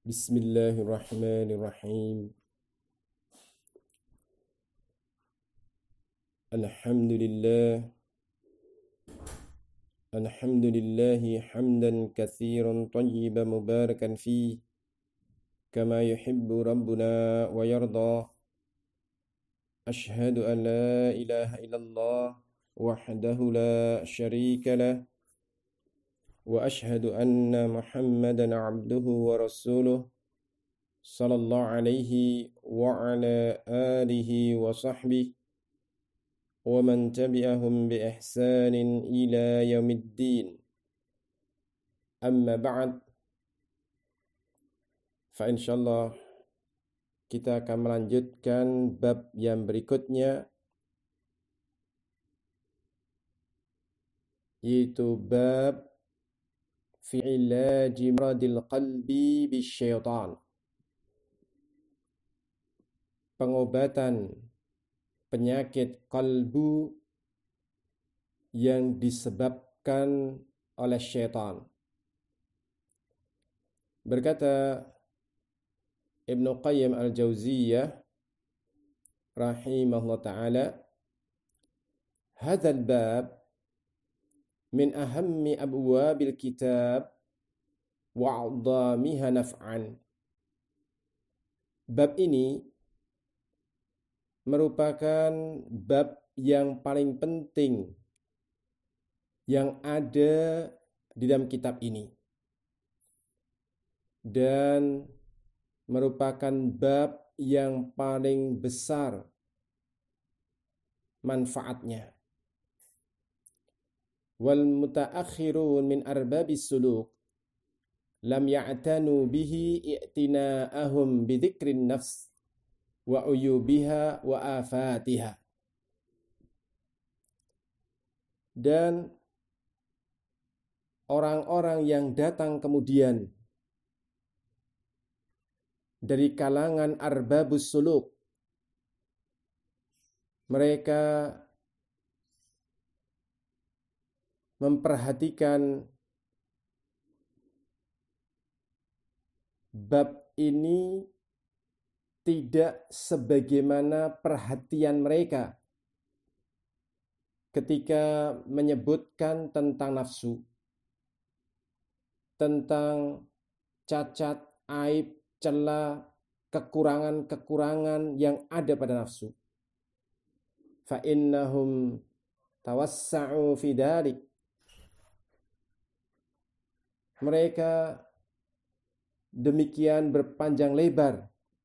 Bismillahirrahmanirrahim. Alhamdulillahi hamdan katsiran tayyiban mubarakan fi kama yuhibbu rabbuna wa yarda. Ashhadu an la ilaha illallah wahdahu la syarika lah wa ashhadu anna Muhammadan abduhu wa rasuluh sallallahu alaihi wa ala alihi wa sahbihi wa man tabi'ahum bi ihsanin ila yaumiddin. Amma ba'd. Fa insyaallah kita akan melanjutkan bab yang berikutnya, yaitu bab fi ilaji maradil qalbi bisyaitan. Pengobatan penyakit kalbu yang disebabkan oleh syaitan. Berkata Ibnu Qayyim al-Jauziyah rahimahullah ta'ala, hadzal bab min ahammi abwabil kitab wa 'adhamiha naf'an. Bab ini merupakan bab yang paling penting yang ada di dalam kitab ini, dan merupakan bab yang paling besar manfaatnya. Wal mutaakhirun min arbabis suluk lam ya'tanu bihi i'tina'ahum bi dzikrin nafs wa uyubiha wa afatiha. Dan orang-orang yang datang kemudian dari kalangan arbabus suluk, mereka memperhatikan bab ini tidak sebagaimana perhatian mereka ketika menyebutkan tentang nafsu, tentang cacat, aib, celah, kekurangan-kekurangan yang ada pada nafsu. Fa innahum tawassa'u fi dzalik. Mereka demikian berpanjang lebar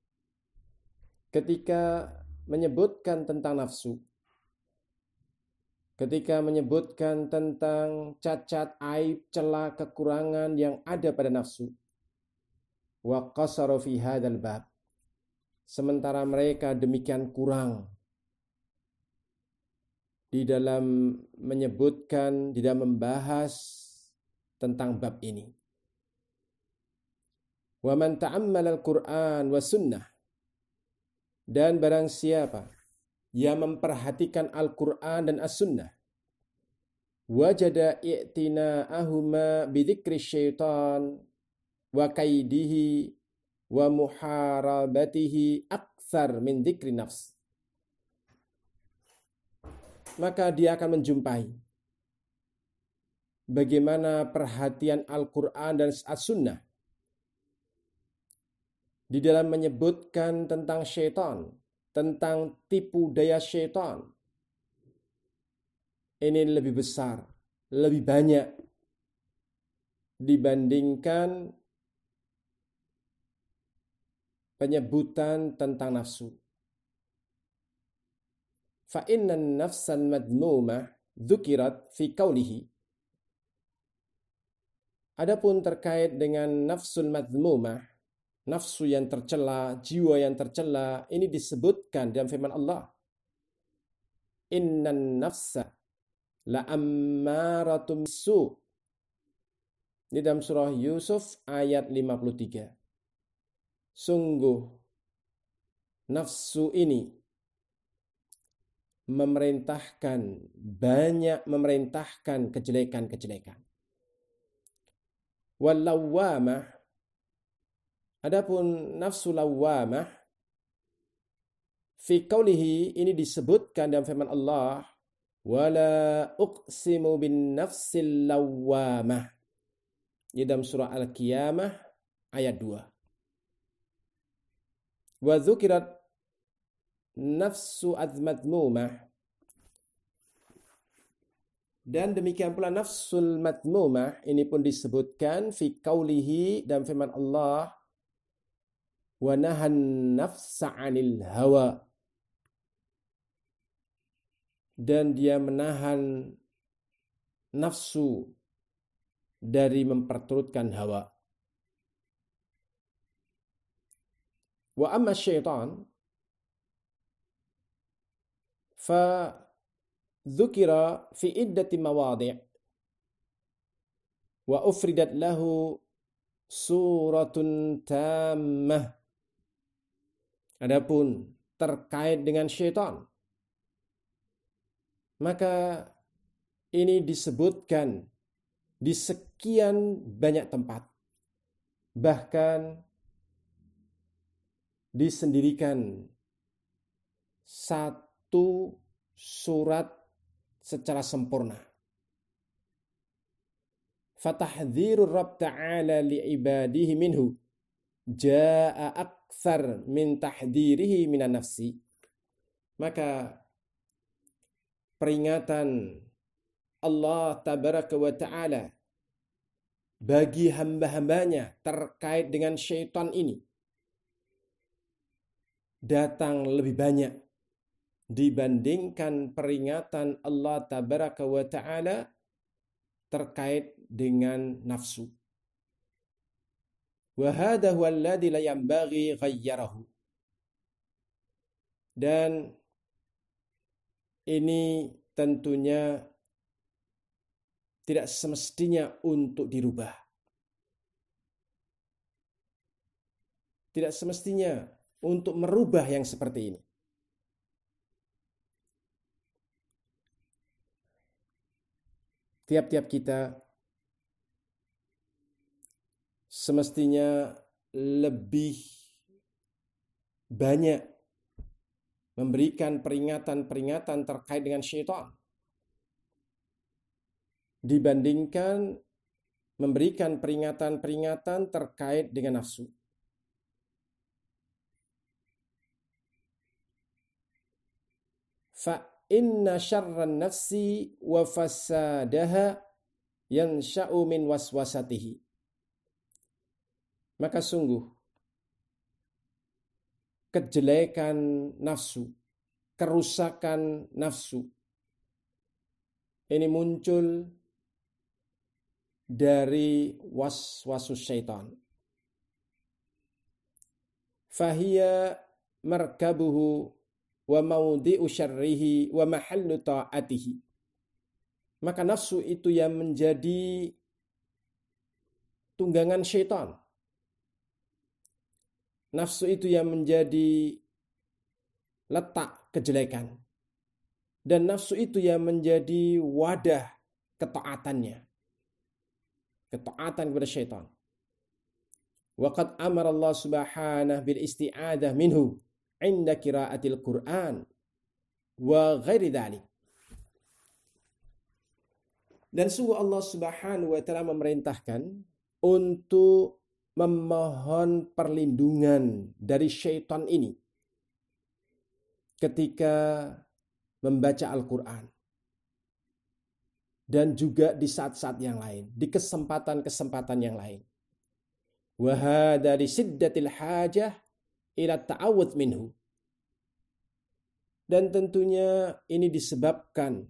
ketika menyebutkan tentang nafsu, ketika menyebutkan tentang cacat, aib, celah, kekurangan yang ada pada nafsu. Wa qasaru fi hadzal bab. Sementara mereka demikian kurang di dalam menyebutkan, di dalam membahas tentang bab ini. Wa man ta'ammala al-Qur'an wa sunnah. Dan barang siapa yang memperhatikan Al-Qur'an dan As-Sunnah, wajada i'tina'ahuma bidzikri syaitan wa kaidihi wa muharabatihi aktsar min dzikri nafs. Maka dia akan menjumpai bagaimana perhatian Al-Qur'an dan As-Sunnah di dalam menyebutkan tentang syaitan, tentang tipu daya syaitan. Ini lebih besar, lebih banyak dibandingkan penyebutan tentang nafsu. Fa innan nafsan madmumah dzukirat fi qaulihi. Adapun terkait dengan nafsul madmumah, nafsu yang tercela, jiwa yang tercela, ini disebutkan dalam firman Allah. Innan nafsa la ammaratum su. Di dalam surah Yusuf ayat 53. Sungguh nafsu ini banyak memerintahkan kejelekan-kejelekan. Wallawamah, Adapun nafsu lawwamah fi qaulihi, ini disebutkan dalam firman Allah, wala uqsimu bin nafsil lawwamah. Ini dalam surah Al-Qiyamah ayat 2. Wa dzukirat nafsu adzmatmumah, dan demikian pula nafsul matmumah ini pun disebutkan fi qaulihi dalam firman Allah, wa nahan nafsa 'anil hawa, dan dia menahan nafsu dari memperturutkan hawa. Wa amma syaitan fa dzukira fi iddati mawadhi' wa ufridat lahu suratun tammah. Adapun terkait dengan syaitan, maka ini disebutkan di sekian banyak tempat. Bahkan disendirikan satu surat secara sempurna. Fatahdhirur Rabb ta'ala li'ibadihi minhu jaa aktsar min tahdhirihi minan nafsi. Maka peringatan Allah tabaraka wa ta'ala bagi hamba-hambanya terkait dengan syaitan ini datang lebih banyak dibandingkan peringatan Allah tabaraka wa ta'ala terkait dengan nafsu. Wa hadha huwa alladhi la yanbaghi ghayyarahu. Dan ini tentunya tidak semestinya untuk dirubah. Tidak semestinya untuk merubah yang seperti ini. Tiap-tiap kita semestinya lebih banyak memberikan peringatan-peringatan terkait dengan syaitan dibandingkan memberikan peringatan-peringatan terkait dengan nafsu. Fa inna syarran nafsi wa fasadaha yansha'u min waswasatihi. Maka sungguh kejelekan nafsu, kerusakan nafsu ini muncul dari waswasus syaitan. Fahiya markabuhu wa maudhi'u syarrihi wa mahallu ta'atihi. Maka nafsu itu yang menjadi tunggangan syaitan. Nafsu itu yang menjadi letak kejelekan. Dan nafsu itu yang menjadi wadah ketaatannya. Ketaatan kepada syaitan. Wa qad amara Allah subhanahu bil isti'adah minhu inda qiraatil Qur'an wa ghairi dzalik. Dan sungguh Allah subhanahu wa ta'ala memerintahkan untuk memohon perlindungan dari syaitan ini ketika membaca Al-Quran dan juga di saat-saat yang lain, di kesempatan-kesempatan yang lain. Wa hadza li siddatil hajah ila ta'awudz minhu. Dan tentunya ini disebabkan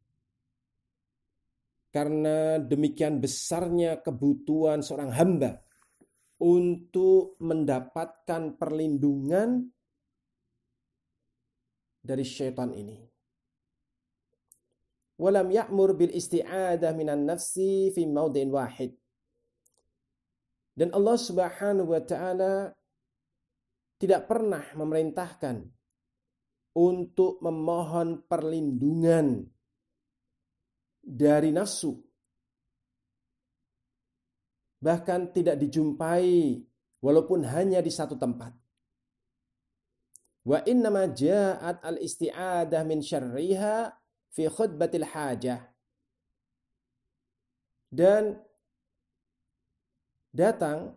karena demikian besarnya kebutuhan seorang hamba untuk mendapatkan perlindungan dari syaitan ini. Walam ya'mur bil isti'adah minan nafsi fi maudin wahid. Dan Allah subhanahu wa ta'ala tidak pernah memerintahkan untuk memohon perlindungan dari nafsu. Bahkan tidak dijumpai walaupun hanya di satu tempat. Wa innama ja'at al-isti'adah min syarriha fi khutbatil hajah. Dan datang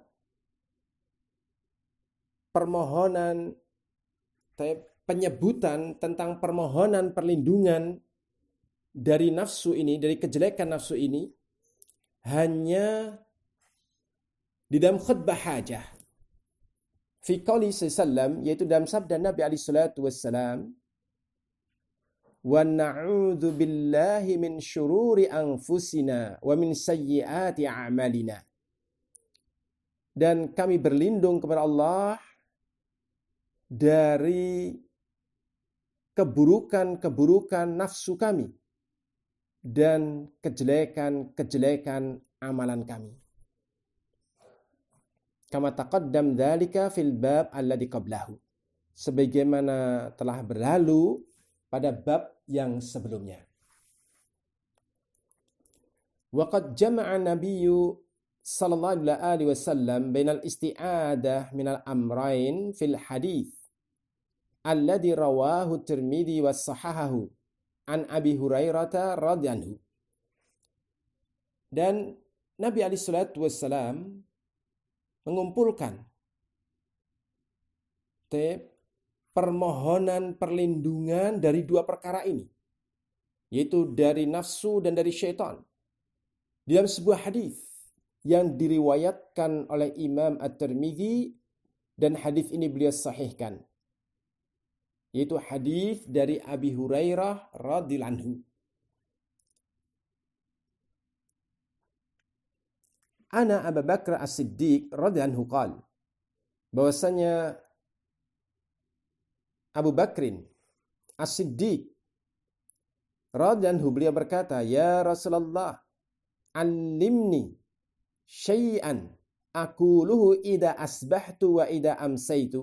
permohonan, penyebutan tentang permohonan perlindungan dari nafsu ini, dari kejelekan nafsu ini, hanya di dalam khutbah hajah. Fi qauli sallam, yaitu dalam sabda Nabi alaihi salatu wassalam, wa na'udzu billahi min syururi anfusina wa min sayyiati a'malina. Dan kami berlindung kepada Allah dari keburukan-keburukan nafsu kami dan kejelekan-kejelekan amalan kami. Kama taqaddam dzalika fil bab alladhi qablahu. Sebagaimana telah berlalu pada bab yang sebelumnya. Wa qad jama'a nabiyyu sallallahu alaihi wasallam bainal isti'adah minal amrayn fil hadits alladhi rawahu Tirmidzi wa sahahahu an Abi Hurairah radhiyallahu. Dan Nabi alaihi salatu wassalam mengumpulkan permohonan perlindungan dari dua perkara ini, yaitu dari nafsu dan dari syaitan, di dalam sebuah hadis yang diriwayatkan oleh Imam At-Tirmidzi, dan hadis ini beliau sahihkan, yaitu hadis dari Abi Hurairah radhiyallahu anhu. Ana Abu Bakr As-Siddiq radhiyallahu anhu qala, bahwasanya Abu Bakrin As-Siddiq radhiyallahu anhu, beliau berkata, ya Rasulullah, allimni syai'an aquluhu idza asbahtu wa idza amsaitu.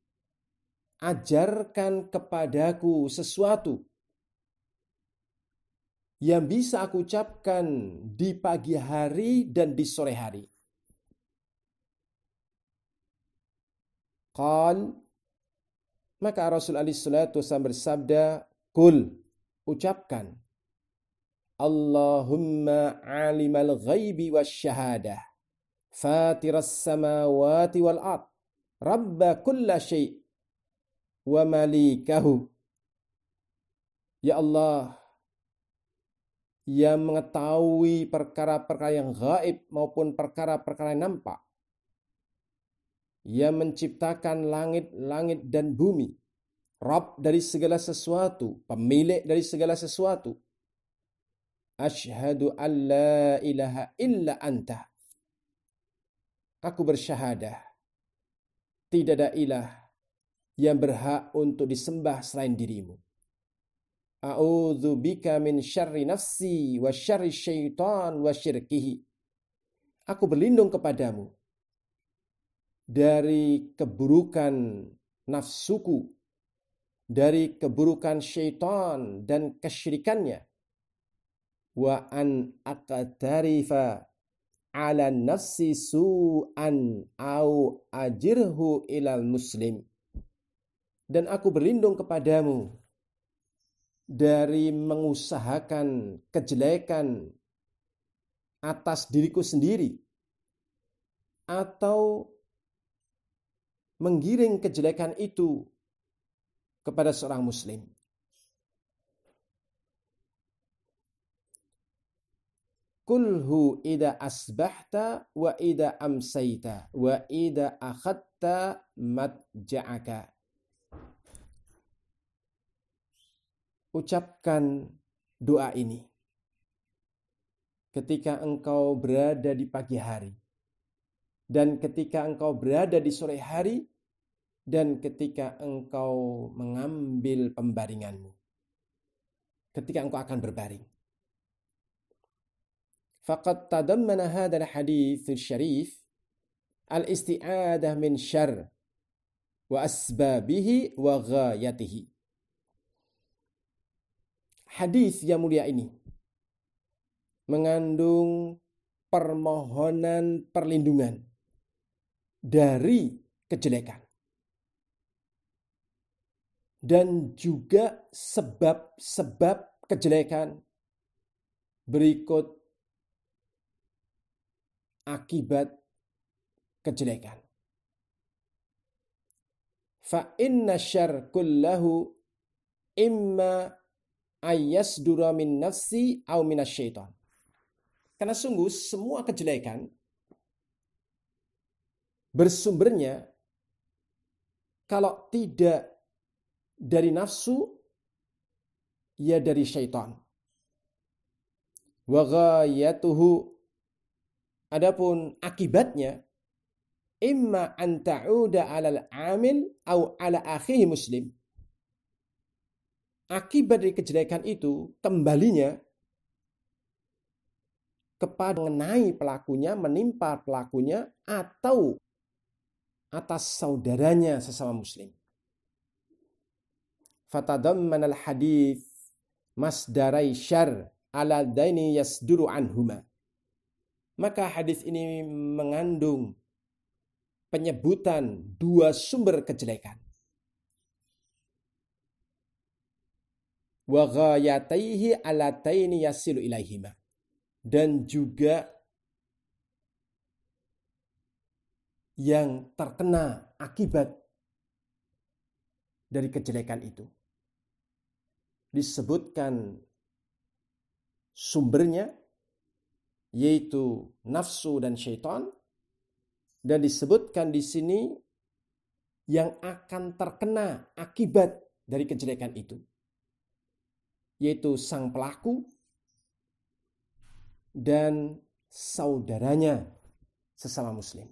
Ajarkan kepadaku sesuatu yang bisa aku ucapkan di pagi hari dan di sore hari. Qal, maka Rasul alaihi salatu wasallam bersabda, kul, ucapkan, Allahumma alimal ghaibi wasyahadah, fatiras samawati wal ard, rabba kulla syai' wa malikahu. Ya Allah, yang mengetahui perkara-perkara yang gaib maupun perkara-perkara yang nampak, yang menciptakan langit-langit dan bumi, Rabb dari segala sesuatu, pemilik dari segala sesuatu. Asyhadu an la ilaha illa anta. Aku bersyahadah, tidak ada ilah yang berhak untuk disembah selain dirimu. A'udzu bika min syarri nafsi wa syarri syaitan wa syirkihi. Aku berlindung kepadamu dari keburukan nafsuku, dari keburukan syaitan dan kesyirikannya. Wa an aqtarifa ala nafsi su'an au ajirhu ilal muslim. Dan aku berlindung kepadamu dari mengusahakan kejelekan atas diriku sendiri atau menggiring kejelekan itu kepada seorang muslim. Kulhu idza asbahta wa idza amsayta wa idza akhadta matja'aka. Ucapkan doa ini ketika engkau berada di pagi hari, dan ketika engkau berada di sore hari, dan ketika engkau mengambil pembaringanmu, ketika engkau akan berbaring. Faqad tadammana hadzal hadits syarif al-isti'adah min syarr wa asbabihi wa ghayatihi. Hadis yang mulia ini mengandung permohonan perlindungan dari kejelekan. Dan juga sebab-sebab kejelekan berikut akibat kejelekan. Fa inna syarr kullahu imma ayyasdura min nafsi aw minasyaitan. Karena sungguh semua kejelekan bersumbernya kalau tidak dari nafsu, ya dari syaitan. Wa ghayatuhu, adapun akibatnya, imma an ta'uda 'alal 'amil au 'ala akhihi muslim. Akibat dari kejelekan itu kembalinya kepada mengenai pelakunya, menimpa pelakunya atau atas saudaranya sesama muslim. Fatadamman al-hadith masdarai syarr ala daini yasduru anhuma. Maka hadis ini mengandung penyebutan dua sumber kejelekan. Wa ghayataihi alataini yasilu ilaihima. Dan juga yang terkena akibat dari kejelekan itu. Disebutkan sumbernya, yaitu nafsu dan syaitan, dan disebutkan di sini yang akan terkena akibat dari kejelekan itu, yaitu sang pelaku dan saudaranya sesama muslim.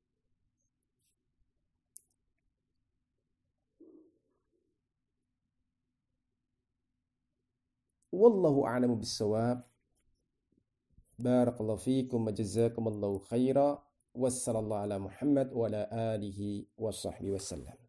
Wallahu a'lamu bis-shawab. Barakallahu fiikum wa jazakumullahu khaira. Wassallallahu ala Muhammad wa ala alihi wa sahbihi wasallam.